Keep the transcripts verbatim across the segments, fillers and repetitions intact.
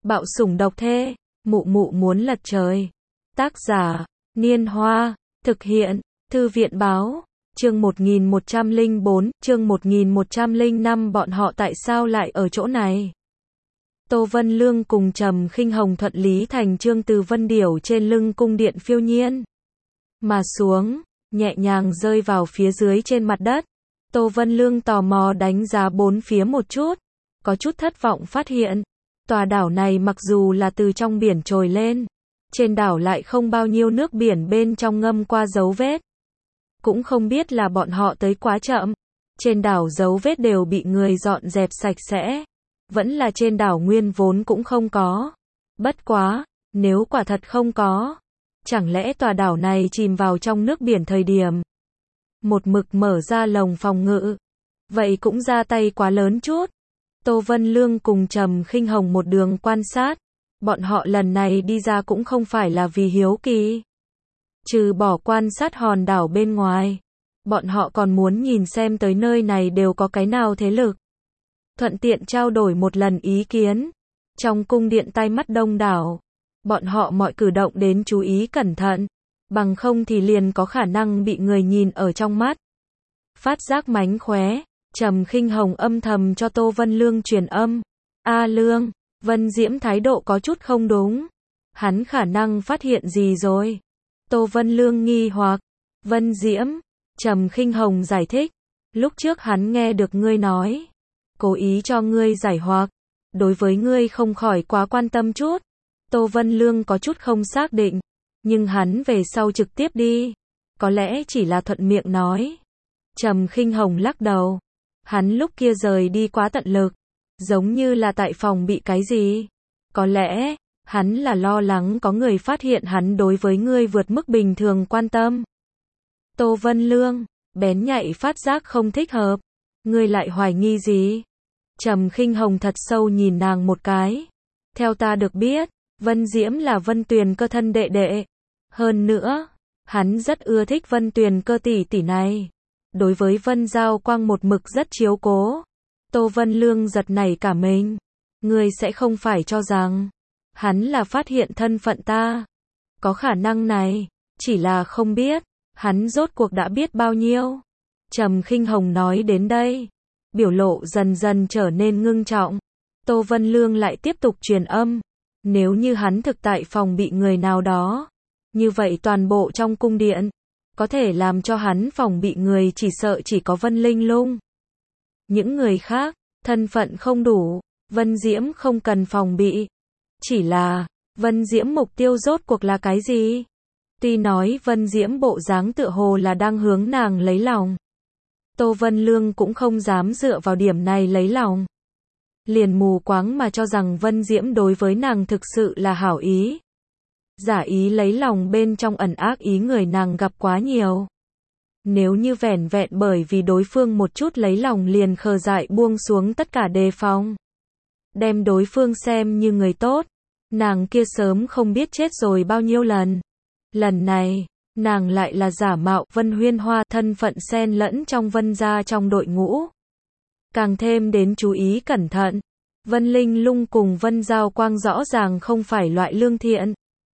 Bạo sủng độc thê, mụ mụ muốn lật trời. Tác giả, Niên Hoa, thực hiện, Thư viện Báo, chương một nghìn một trăm lẻ bốn, chương một nghìn một trăm lẻ năm bọn họ tại sao lại ở chỗ này? Tô Vân Lương cùng Trầm Khinh Hồng thuận lý thành chương từ Vân Điểu trên lưng cung điện phiêu nhiên mà xuống, nhẹ nhàng rơi vào phía dưới trên mặt đất. Tô Vân Lương tò mò đánh giá bốn phía một chút, có chút thất vọng phát hiện, tòa đảo này mặc dù là từ trong biển trồi lên, trên đảo lại không bao nhiêu nước biển bên trong ngâm qua dấu vết. Cũng không biết là bọn họ tới quá chậm, trên đảo dấu vết đều bị người dọn dẹp sạch sẽ, vẫn là trên đảo nguyên vốn cũng không có. Bất quá, nếu quả thật không có, chẳng lẽ tòa đảo này chìm vào trong nước biển thời điểm một mực mở ra lồng phòng ngự, vậy cũng ra tay quá lớn chút. Tô Vân Lương cùng Trầm Khinh Hồng một đường quan sát, bọn họ lần này đi ra cũng không phải là vì hiếu kỳ. Trừ bỏ quan sát hòn đảo bên ngoài, bọn họ còn muốn nhìn xem tới nơi này đều có cái nào thế lực. Thuận tiện trao đổi một lần ý kiến. Trong cung điện tai mắt đông đảo, bọn họ mọi cử động đến chú ý cẩn thận, bằng không thì liền có khả năng bị người nhìn ở trong mắt. Phát giác mánh khóe, Trầm Khinh Hồng âm thầm cho Tô Vân Lương truyền âm. A Lương, Vân Diễm thái độ có chút không đúng. Hắn khả năng phát hiện gì rồi? Tô Vân Lương nghi hoặc. Vân Diễm, Trầm Khinh Hồng giải thích. Lúc trước hắn nghe được ngươi nói, cố ý cho ngươi giải hoặc, đối với ngươi không khỏi quá quan tâm chút. Tô Vân Lương có chút không xác định, nhưng hắn về sau trực tiếp đi, có lẽ chỉ là thuận miệng nói. Trầm Khinh Hồng lắc đầu. Hắn lúc kia rời đi quá tận lực, giống như là tại phòng bị cái gì. Có lẽ, hắn là lo lắng có người phát hiện hắn đối với ngươi vượt mức bình thường quan tâm. Tô Vân Lương, bén nhạy phát giác không thích hợp. Ngươi lại hoài nghi gì? Trầm Khinh Hồng thật sâu nhìn nàng một cái. Theo ta được biết, Vân Diễm là Vân Tuyền Cơ thân đệ đệ. Hơn nữa, hắn rất ưa thích Vân Tuyền Cơ tỷ tỷ này. Đối với Vân Giao Quang một mực rất chiếu cố. Tô Vân Lương giật nảy cả mình. Ngươi sẽ không phải cho rằng hắn là phát hiện thân phận ta? Có khả năng này, chỉ là không biết hắn rốt cuộc đã biết bao nhiêu. Trầm Khinh Hồng nói đến đây, biểu lộ dần dần trở nên ngưng trọng. Tô Vân Lương lại tiếp tục truyền âm. Nếu như hắn thực tại phòng bị người nào đó, như vậy toàn bộ trong cung điện, có thể làm cho hắn phòng bị người chỉ sợ chỉ có Vân Linh Lung. Những người khác, thân phận không đủ, Vân Diễm không cần phòng bị. Chỉ là, Vân Diễm mục tiêu rốt cuộc là cái gì? Tuy nói Vân Diễm bộ dáng tựa hồ là đang hướng nàng lấy lòng. Tô Vân Lương cũng không dám dựa vào điểm này lấy lòng. Liền mù quáng mà cho rằng Vân Diễm đối với nàng thực sự là hảo ý. Giả ý lấy lòng bên trong ẩn ác ý người nàng gặp quá nhiều. Nếu như vẻn vẹn bởi vì đối phương một chút lấy lòng liền khờ dại buông xuống tất cả đề phòng, đem đối phương xem như người tốt, nàng kia sớm không biết chết rồi bao nhiêu lần. Lần này, nàng lại là giả mạo Vân Huyên Hoa, thân phận xen lẫn trong Vân gia trong đội ngũ. Càng thêm đến chú ý cẩn thận, Vân Linh Lung cùng Vân Giao Quang rõ ràng không phải loại lương thiện.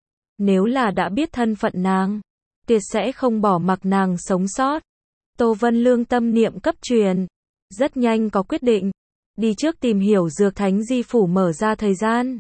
Nếu là đã biết thân phận nàng, tuyệt sẽ không bỏ mặc nàng sống sót. Tô Vân Lương tâm niệm cấp truyền, rất nhanh có quyết định, đi trước tìm hiểu Dược Thánh Di Phủ mở ra thời gian.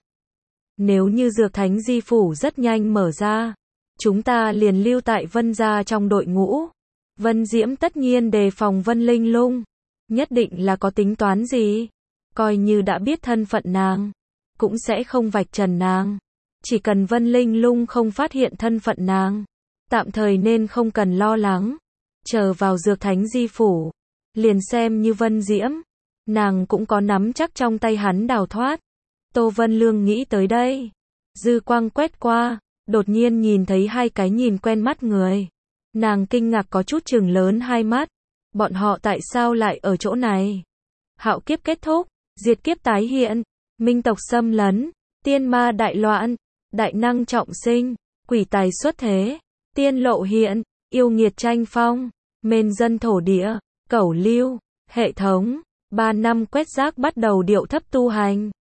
Nếu như Dược Thánh Di Phủ rất nhanh mở ra, chúng ta liền lưu tại Vân gia trong đội ngũ. Vân Diễm tất nhiên đề phòng Vân Linh Lung, nhất định là có tính toán gì. Coi như đã biết thân phận nàng, cũng sẽ không vạch trần nàng. Chỉ cần Vân Linh Lung không phát hiện thân phận nàng, tạm thời nên không cần lo lắng. Chờ vào Dược Thánh Di Phủ, liền xem như Vân Diễm, nàng cũng có nắm chắc trong tay hắn đào thoát. Tô Vân Lương nghĩ tới đây, dư quang quét qua, đột nhiên nhìn thấy hai cái nhìn quen mắt người. Nàng kinh ngạc có chút chừng lớn hai mắt. Bọn họ tại sao lại ở chỗ này? Hạo kiếp kết thúc, diệt kiếp tái hiện, minh tộc xâm lấn, tiên ma đại loạn, đại năng trọng sinh, quỷ tài xuất thế, tiên lộ hiện, yêu nghiệt tranh phong, mên dân thổ địa, cẩu lưu, hệ thống, ba năm quét rác bắt đầu điệu thấp tu hành.